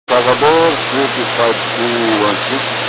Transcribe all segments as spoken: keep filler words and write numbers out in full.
Salvador, triple five two one six.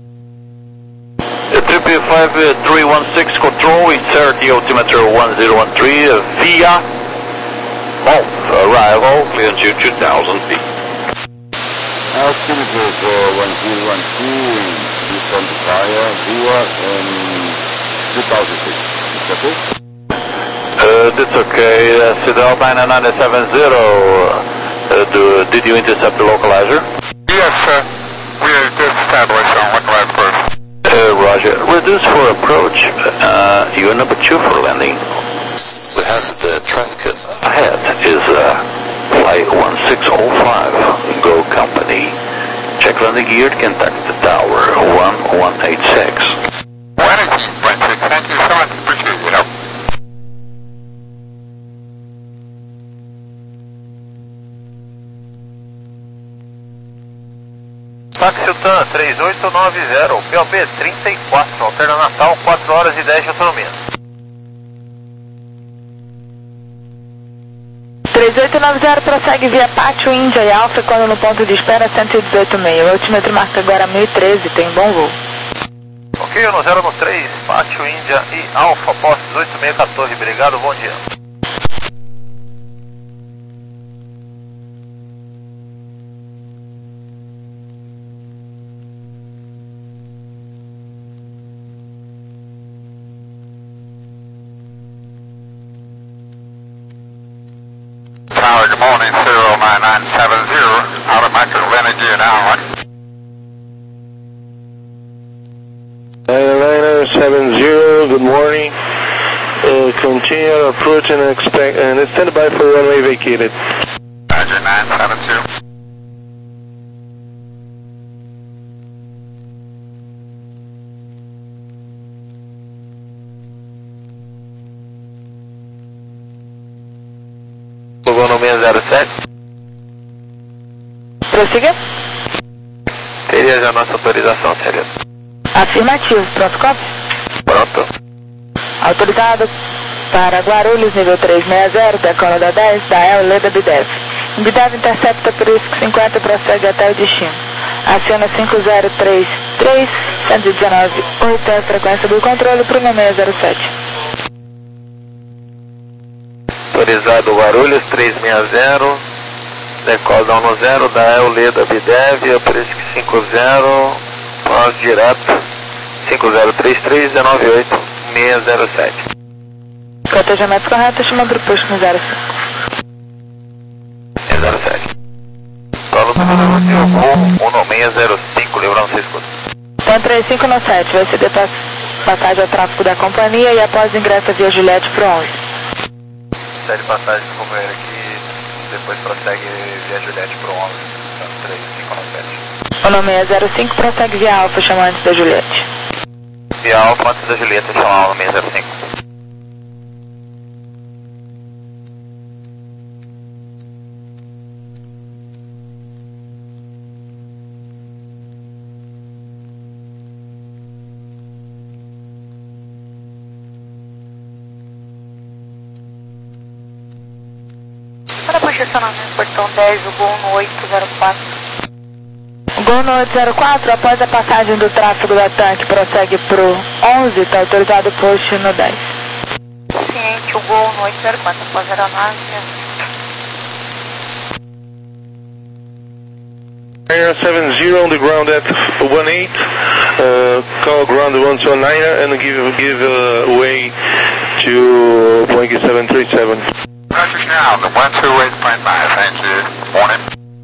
Triple five three one six control, insert the altimeter one zero one three uh, via off arrival, clear to two thousand feet. Altimeter for one zero one two, respond to fire via um, two thousand feet. Is that it? Uh, that's okay. Uh, Cedar Albina nine seven zero. Uh, do, did you intercept the localizer? Yes, sir. We are just established on localizer first. Uh, Roger. Reduce for approach. Uh, you're number two for landing. We have the traffic ahead is uh, flight one six zero five. Go company. Check landing gear. Contact the tower one one eight six. one eighteen point six. Thank you so much. Appreciate it. Táxi Utan três oito nove zero, P O B trinta e quatro, Alterna Natal, quatro horas e dez de autonomia. três oito nove zero prossegue via Pátio Índia e Alfa quando no ponto de espera cento e dezoito meio. O altímetro marca agora mil e treze, tem bom voo. Ok, no zero no três, Pátio Índia e Alfa, posto dezoito meio quatorze, obrigado, bom dia. Tower, good morning, zero nine nine seven zero, automatic landing gear now. nine nine seven zero, good morning. Uh, continue approach and expect and stand by for runway vacated. Roger, nine seven zero. Logou no seis zero sete. Prossiga. Teria já nossa autorização, seria. Afirmativo, pronto, copy. Pronto. Autorizado para Guarulhos, nível trezentos e sessenta, decola da dez, da E L, Leda B D F. B D F intercepta por ISC cinquenta e prossegue até o destino. Aciona cinco zero três três, cento e dezenove, oito é a frequência do controle para o seis zero sete. Autorizado Guarulhos três seis zero, decola da um zero, da E L, Leda B D F, por ISC cinco zero, pós direto, cinco zero três três, um nove oito, seis zero sete. Cotejamentos corretos, chama para o posto no zero cinco. seis zero sete. Solo do voo um seis zero cinco, lembrando se escuta. Então três cinco no sete, vai ceder pass passagem ao tráfego da companhia e após ingressa via Juliette para o onze. Série passagem do companheiro aqui, depois prossegue via Juliette para o onze, então três cinco no sete. O seis zero cinco prossegue via Alfa, chama antes da Juliette. Via Alfa antes da Juliette, chamar o seis zero cinco. Para posicionamento portão dez, o Gol no oito zero quatro. Gol no oito zero quatro, após a passagem do tráfego da tanque, prossegue pro onze, está autorizado o post no dez. Ciente, o Gol no oito zero quatro, após a aeronave. nine seven zero on the ground at one eight, uh, call ground one two nine and give give uh, way to Boeing seven three seven. Roger now, the one two eight point five, thank you. Morning.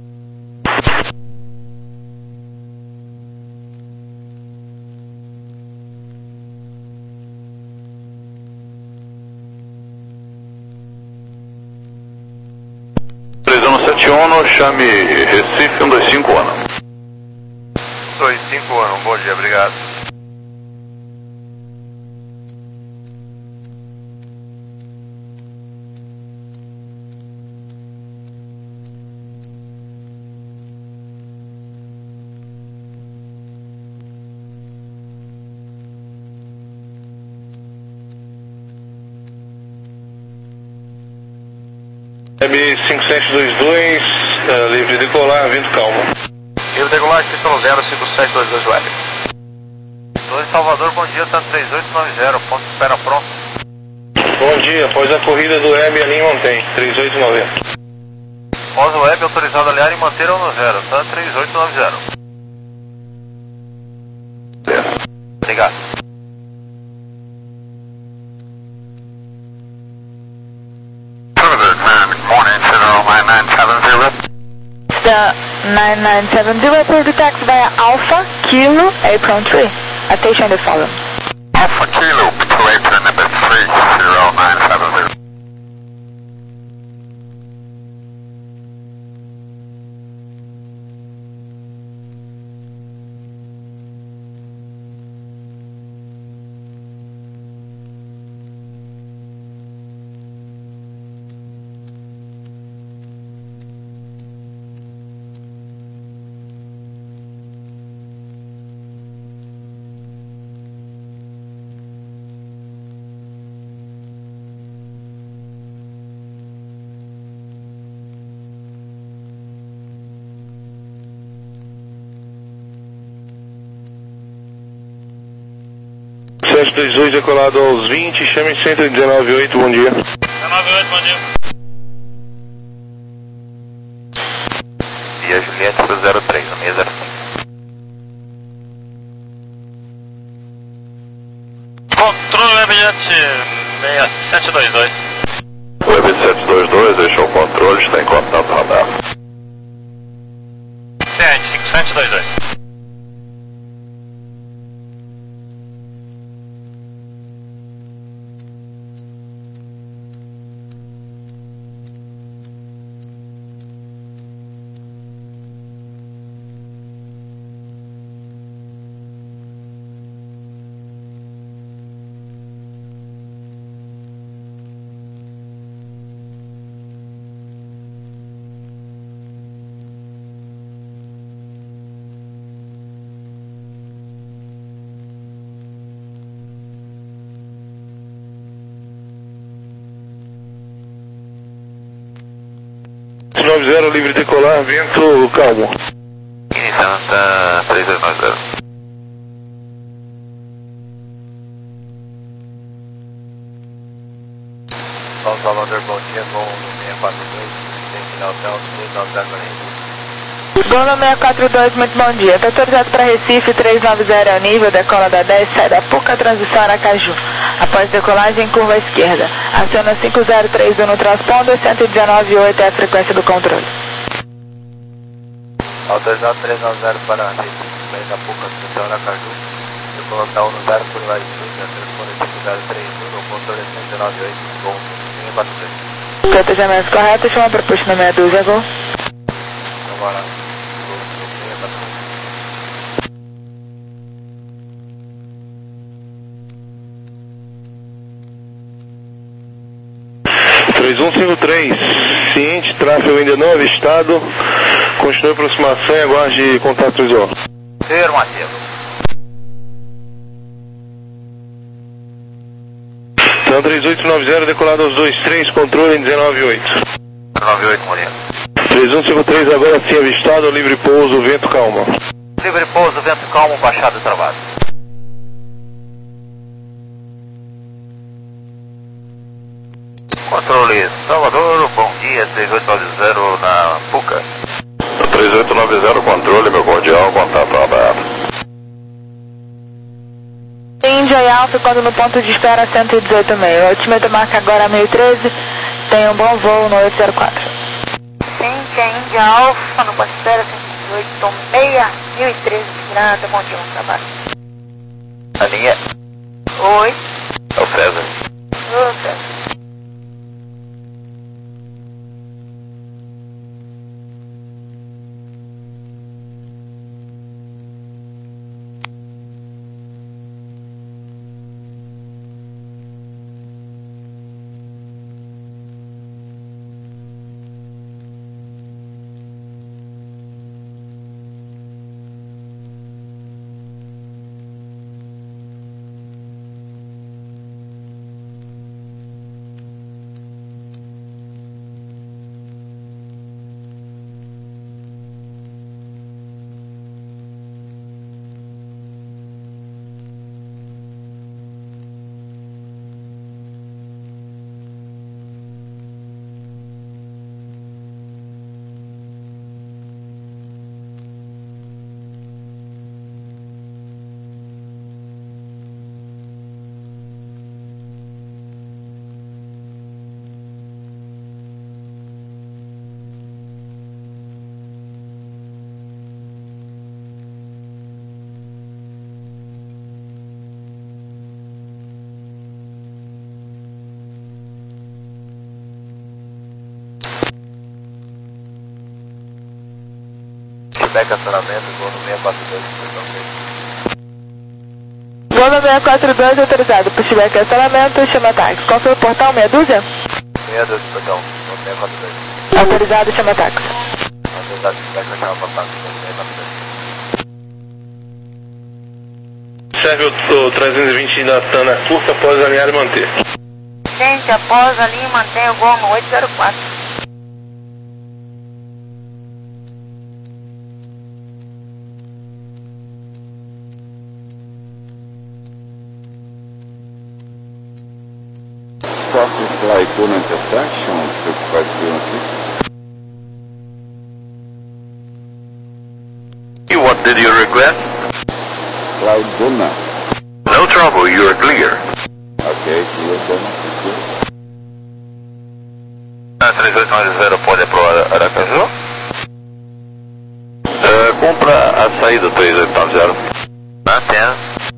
três um sete um, chame Recife um dois cinco um. dois cinco um, bom dia, obrigado. M cinco sete dois dois, Uh, livre decolar, vento calmo. Livre decolar, pistão zero cinco sete dois dois web. dois Salvador, bom dia, tá três oito nove zero, ponto de espera pronto. Bom dia, após a corrida do Web, a linha mantém, três oito nove zero. Após o Web, autorizado a alinhar e manter no zero, tá três oito nove zero. Obrigado. The nine nine seven zero, approve the taxi via Alpha Kilo Apron three. Attention the following. Alpha Kilo to apron number three zero nine seven zero. sete dois dois decolado aos vinte, chame cento e dezenove oito, bom dia. dezenove oito, bom dia. Via Juliette pro zero três, a meia zero cinco. Controle Webjet seis sete dois dois. Web sete dois dois, deixou o controle, está em contato radar. Ciente, cinco sete dois dois. nove zero, livre decolar, vento calmo. Iniciando, tá três oito nove zero. São Salvador, bom dia, bom no seis quatro dois, tem final hotel três nove zero quarenta. Gol no seis quatro dois, muito bom dia. Está autorizado para Recife, três nove zero é o nível, decola da dez, sai da Puca, transição Aracaju. Após decolagem, curva à esquerda. Aciona cinco zero três um no transponder, cento e dezenove oito é a frequência do controle. Autorizado três nove zero para Recife, sai da Puca, transição Aracaju. Decola da um zero por lá de sul, transponder cinco zero três um, no controle cento e dezenove oito, gol seis quatro dois. Protejamento correto, chama para push no meia dúzia, gol. Agora. três um cinco três, ciente, tráfego ainda não avistado, continue a aproximação e aguarde contato visual. Afirmativo. Então três oito nove zero, decolado aos dois três, controle em dezenove oito. dezenove oito, Moreira. três um cinco três, agora sim avistado, livre pouso, vento calmo. Livre pouso, vento calmo, baixado e travado. Controle Salvador, bom dia, três oito nove zero na Puca. três oito nove zero, controle, meu bom dia, contato radar. Índia e Alfa, quando no ponto de espera cento e dezoito e meio. O altímetro marca agora meio treze, tenha um bom voo no oito zero quatro. Índia, Índia Alfa, no ponto de espera cento e dezoito, meia, mil e treze, grada, bom dia, bom trabalho. A linha Oi. é o César. Ô, César. pushback acionamento, voo no seis quatro dois, Voo no seis quatro dois autorizado, pushback acionamento, chama táxi. Qual foi o portal? Meia dúzia? Meia dúzia, perdão, no seis quatro dois. Autorizado, chama táxi. Autorizado, pushback vai chamar para táxi, no seis quatro dois. Serve o, o trezentos e vinte da Tana curta após alinhar e manter. Gente, após ali, mantenha o voo no oito zero quatro. Traffic flight one intersection, six five zero six. What did you request? Cloud Duna. No trouble, you are clear. Okay, clear Duna. três oito nove zero pode para Aracaju? Uh, compra a saída três oito nove zero. Mantém.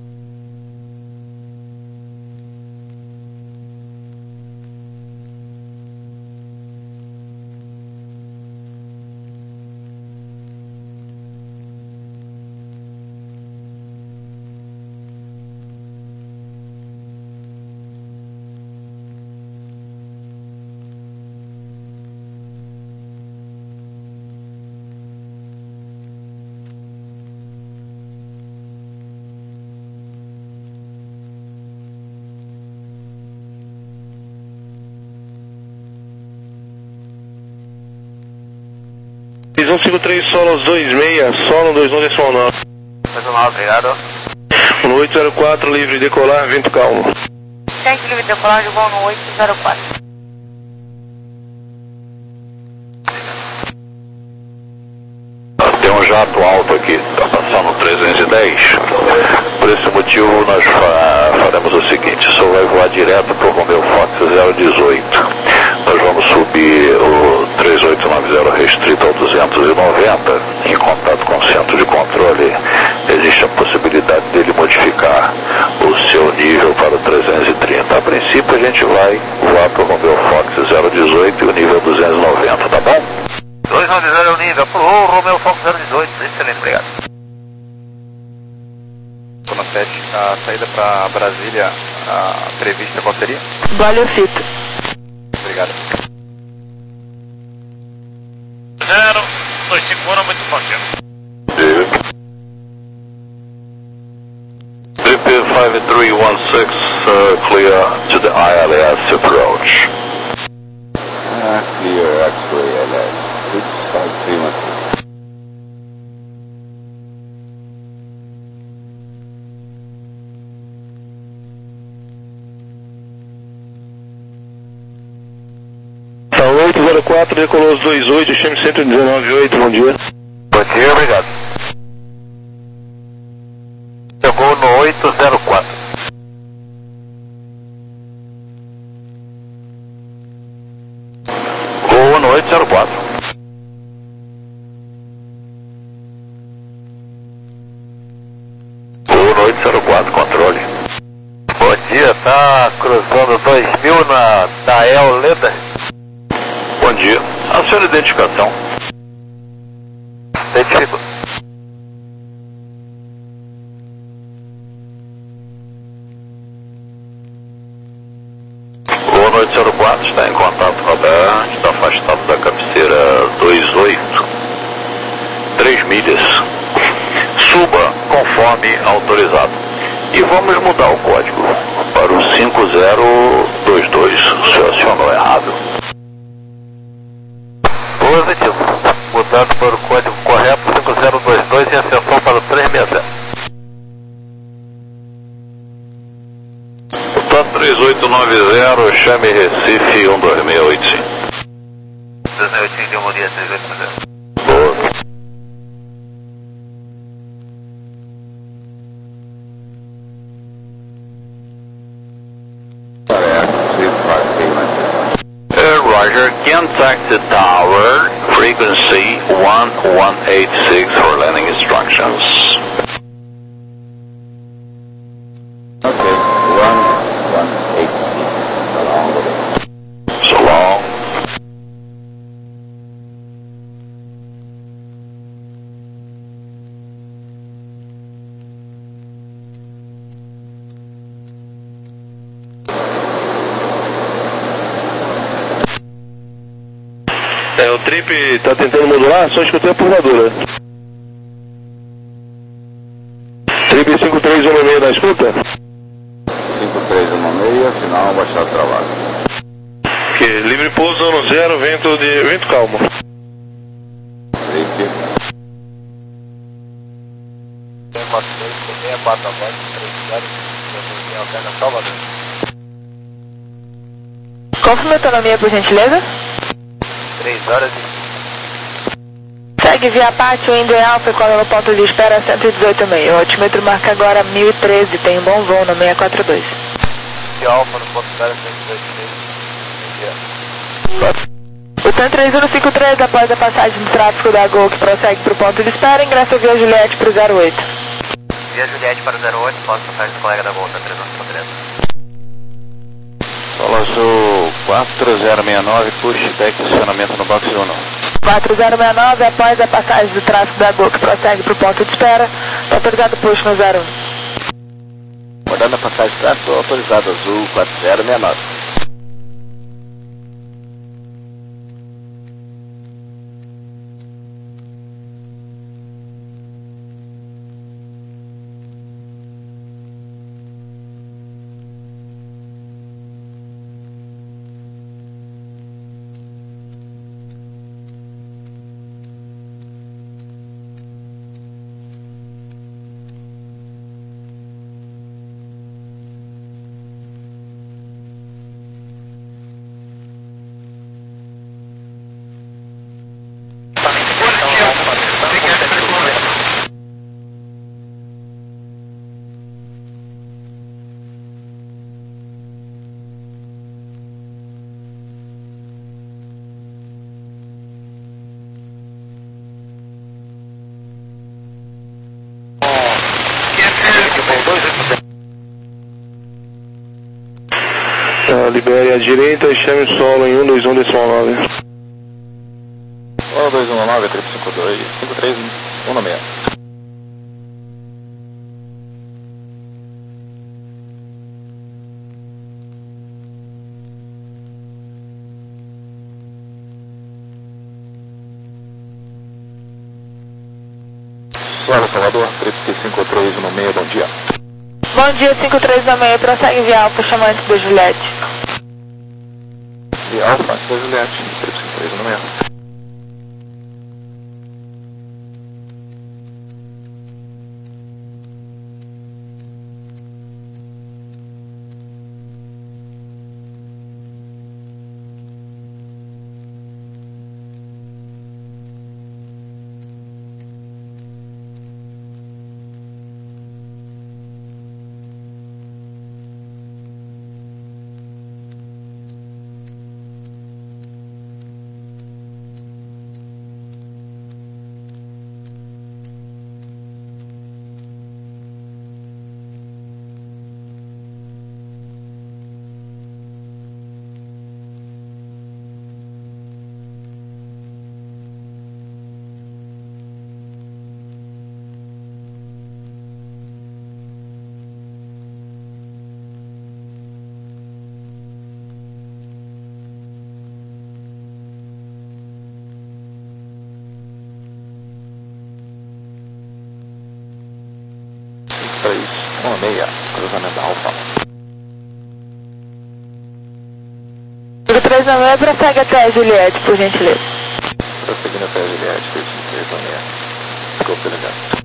um cinco três Solos dois seis, Solo dois um decimal nove. Personal, obrigado. No oito zero quatro, livre decolar, vento calmo. Gente, livre decolar de voo no oito zero quatro. Tem um jato alto aqui, está passando trezentos e dez. Por esse motivo nós fa faremos o seguinte, o senhor vai voar direto para o Romeo Fox zero dezoito. Nós vamos subir o três oito nove zero restrito ao duzentos e noventa, em contato com o centro de controle. Existe a possibilidade dele modificar o seu nível para o trezentos e trinta. A princípio a gente vai voar para o Romeo Fox zero dezoito e o nível duzentos e noventa, tá bom? dois nove zero é o nível, pro Romeo Fox zero dezoito, excelente, obrigado. Zona sete, a saída para Brasília, a prevista qual seria? Vale o fito. Obrigado. zero dois cinco um, muito bom dia. B P five three one six, uh, clear to the I L S approach. Ah, clear, X-ray L S. six five three one six. oito zero quatro, decolou os dois oito, chame cento e dezenove oito, bom dia. Bom dia, obrigado. Chegou no oito zero quatro. Voo no oito zero quatro. Voo no oito zero quatro, controle. Bom dia, tá cruzando dois mil na Dael Leda. Bom dia. A sua identificação? Identifico. Voo no oito zero quatro, está em contato com a B R, está afastado da cabeceira dois oito. três milhas. Suba conforme autorizado. E vamos mudar o código para o cinco zero dois dois. O senhor acionou errado. Positivo. Mudando para o código correto, cinco zero dois dois em ascensão para o trezentos e sessenta. Tá três oito nove zero, chame Recife um dois seis oito cinco. dois seis oito cinco, bom dia, três oito nove zero. Boa. Uh, Roger, contact the tower, frequency one one eight six for landing instructions. Okay, one one eight six. Along with it. So long. Felipe tá tentando modular, só escutei a pulvadora. Felipe cinco três um seis na escuta? cinco três um seis, final, baixar travado. Ok, livre pouso no zero, vento, de, vento calmo. Felipe. Confirme a autonomia, por gentileza. três horas e... Segue via Pátio, indo em Alfa, quando no ponto de espera cento e dezoito vírgula seis. O altímetro marca agora mil e treze, tem um bom voo no seiscentos e quarenta e dois. De Alfa no ponto de espera cento e dezoito vírgula seis. O T A M três um cinco três, após a passagem do tráfego da Gol, que prossegue para o ponto de espera, ingressa via Juliette para o zero oito. Via Juliette para o zero oito, posso passagem do colega da Gol, T A M três um cinco três. Solo Azul quatro zero seis nove, push deck estacionamento no box um. quatro zero seis nove, após a passagem do tráfego da Gol, que prossegue para o ponto de espera, autorizado push no zero um. Rodando a passagem de tráfego, autorizado Azul quatro zero seis nove. Uh, libere à direita e chame o solo em um dois um decimal nove. um dois um nove, três cinco dois, cinco três um seis. Solo Salvador, três cinco três um seis, bom dia. Bom dia, cinco três um seis, prossegue via Alfa, chamante da Juliette. E Alfa, da Juliette, três cinco três um seis. três um seis, cruzamento Alfa. cinco três um seis, prossegue até a Juliette, por gentileza. Prosseguindo até a Juliette, três cinco três um seis. Desculpe, ligado.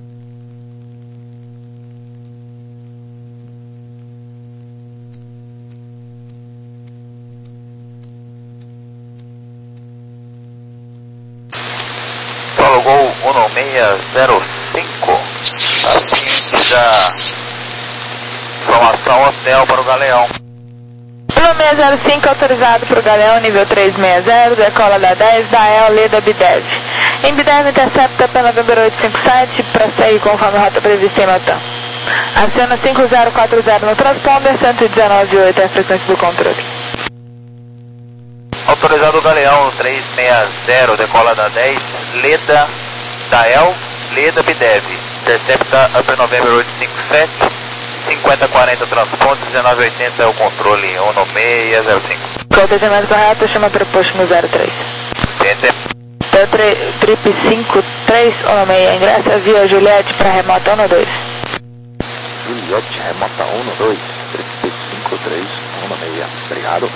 Solo Gol um seis zero cinco. Assim da informação hotel para o Galeão. um seis zero cinco, autorizado para o Galeão, nível trezentos e sessenta, decola da dez, da E L, Leda Bidev. Em Bidev, intercepta pela November oitocentos e cinquenta e sete, prossegue conforme a rota prevista em Notam. Aciona cinco zero quatro zero no transponder, cento e dezenove vírgula oito é a frequência do controle. Autorizado o Galeão trezentos e sessenta, decola da dez, Leda, da E L, Leda Bidev. Intercepta Upper November oitocentos e cinquenta e sete, cinquenta quarenta transponder, dezenove oitenta é o controle, um seis zero cinco. Cotejamento correto, chama para o posto no zero três. Enter. nível trip cinco três um seis, ingressa via Juliette para remota um dois. Juliette, remota um dois, trip cinco três um seis, obrigado.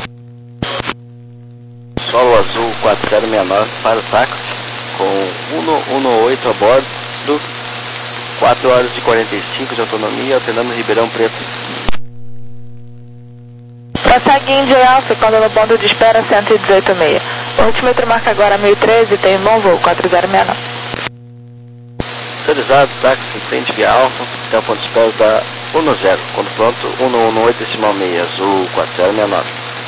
Solo Azul quatro zero seis nove para o táxi, com cento e dezoito a bordo, quatro horas e quarenta e cinco de autonomia, alternando Ribeirão Preto. Prossegue India Alpha, quando no ponto de espera cento e dezoito meia. O altimetro marca agora mil e treze e tem um bom voo, quatro zero seis nove. Autorizado, táxi em frente via Alfa, até o ponto de espera da um zero, quando pronto, cento e dezoito decimal meia, Azul quatro zero seis nove.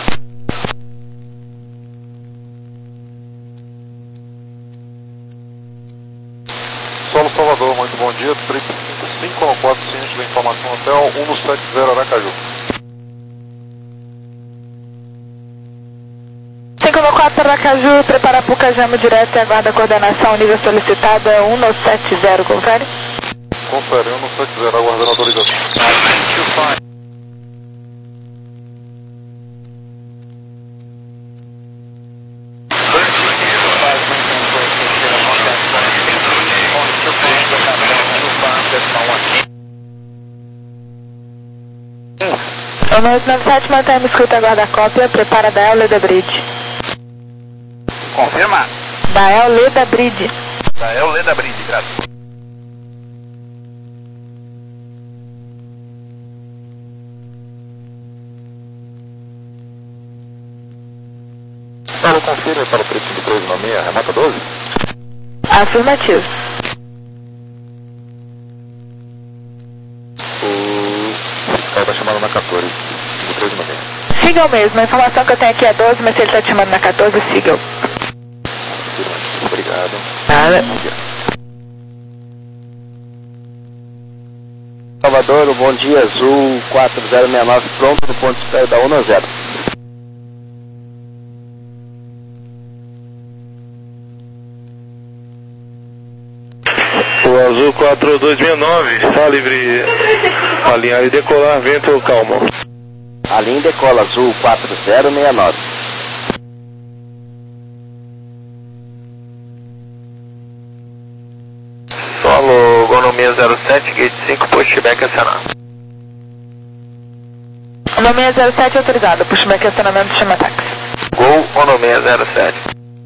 Solo Salvador, muito bom dia, trip cinco um quatro, ciente da informação hotel cento e setenta Aracaju. cinco um quatro Aracaju, prepara para o Cajamo direto e aguarda a coordenação, nível solicitada cento e setenta, confere? Confere, cento e setenta, aguardando a autorização. O novecentos e noventa e sete mantém a escuta, aguarda a cópia, prepara da Leda Bridge. Confirma. Da Leda Bridge. Da Leda Bridge, graças. Solo confirme para o trip cinco três um seis, remota doze? Afirmativo. O está chamando na quatorze, cinco três um seis. Siga o mesmo, a informação que eu tenho aqui é doze, mas se ele está te chamando na quatorze, siga o. Obrigado. Nada. Salvador, bom dia, Azul quatro zero seis nove, pronto no ponto de espera da um zero. O Azul quatro dois seis nove, está livre, alinhar e decolar, vento calmo. Alinha e decola, Azul quatro zero seis nove. Solo Gonomia zero sete, gate cinco, pushback acionado. Gonomia zero sete autorizado, pushback acionamento, chama táxi. Gol Gonomia zero sete.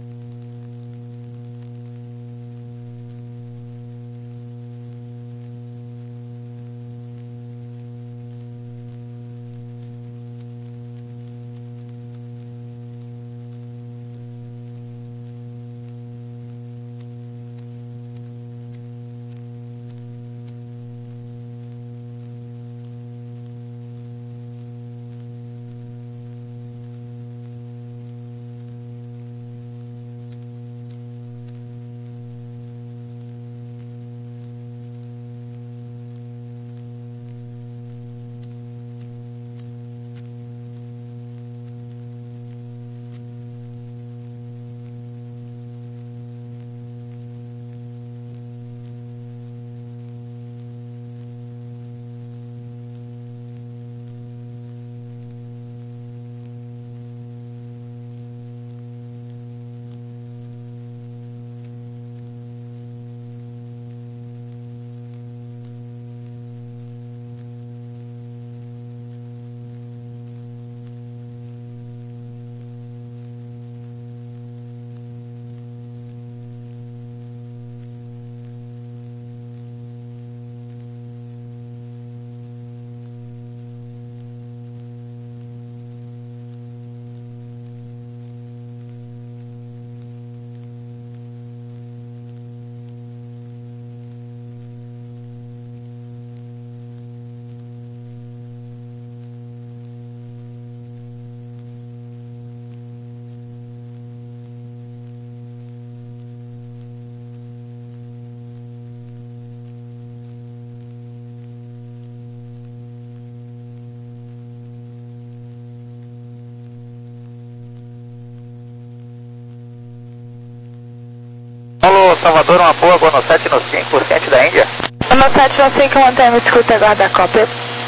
Solo Salvador, uma boa, Gono sete no cinco, ciente da Índia. Gono sete no cinco, mantém a escuta, aguarda a cópia.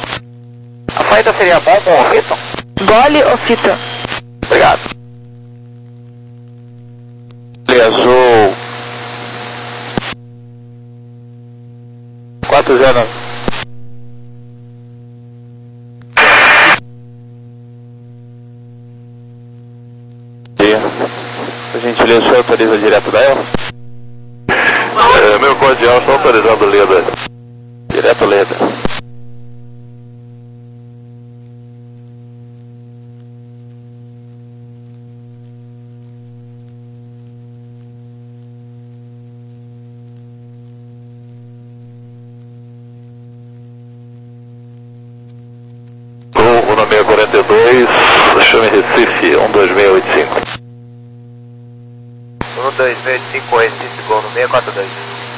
A saída seria bom com o Fito? Gole ou fita? Obrigado. Azul quatro zero nove. Por gentileza, o senhor autoriza direto da ela? É, meu cordial, só autorizado Leda. Direto Leda. Com o nome quarenta e dois, chame Recife, um dois seis oito cinco. um dois seis oito cinco, Recife, gol no seis quatro dois.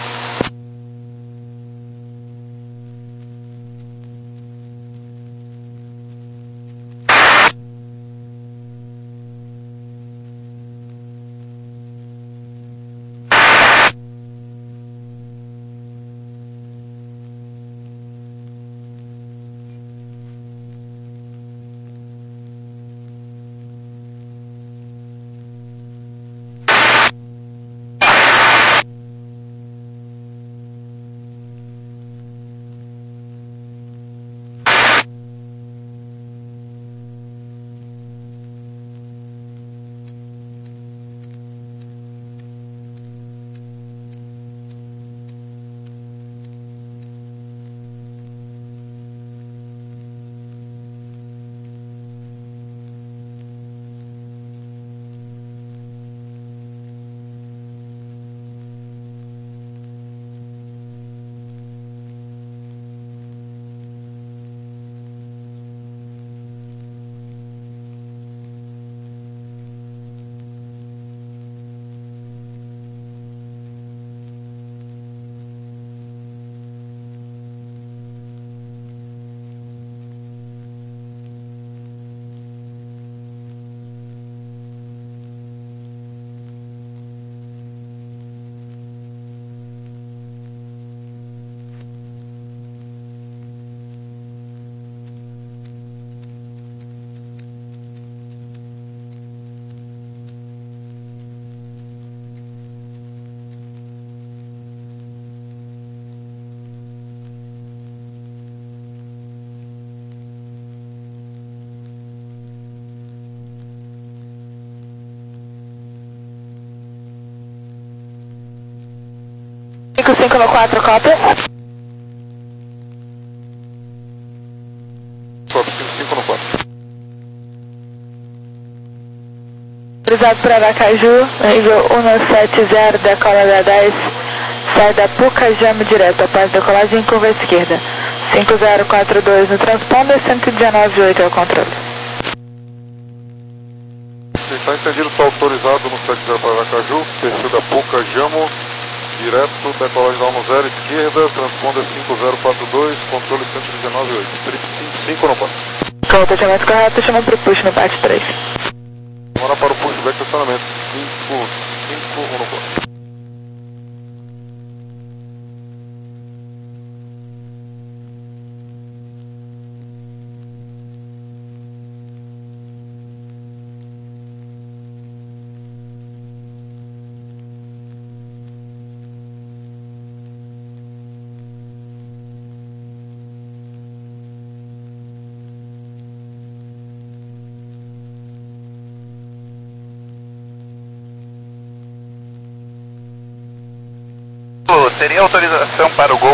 cinco cinco no quatro, cópia. Cópia, cinco cinco no quatro. Autorizado para Aracaju, nível um sete zero, decola da dez, sai da Pucajamo direto, após decolagem em curva esquerda. cinco zero quatro dois no transponder, cento e dezenove oito é o controle. Está entendido, está autorizado no sete zero para Aracaju, perfil da Pucajamo, direto, decolagem da um zero, esquerda, transponder cinco zero quatro dois, controle cento e dezenove oito, trip cinco cinco no quatro. Com o atendimento correto, chama para o push no parte três. Agora para o pushback estacionamento, cinco cinco um no quatro. Teria autorização para o gol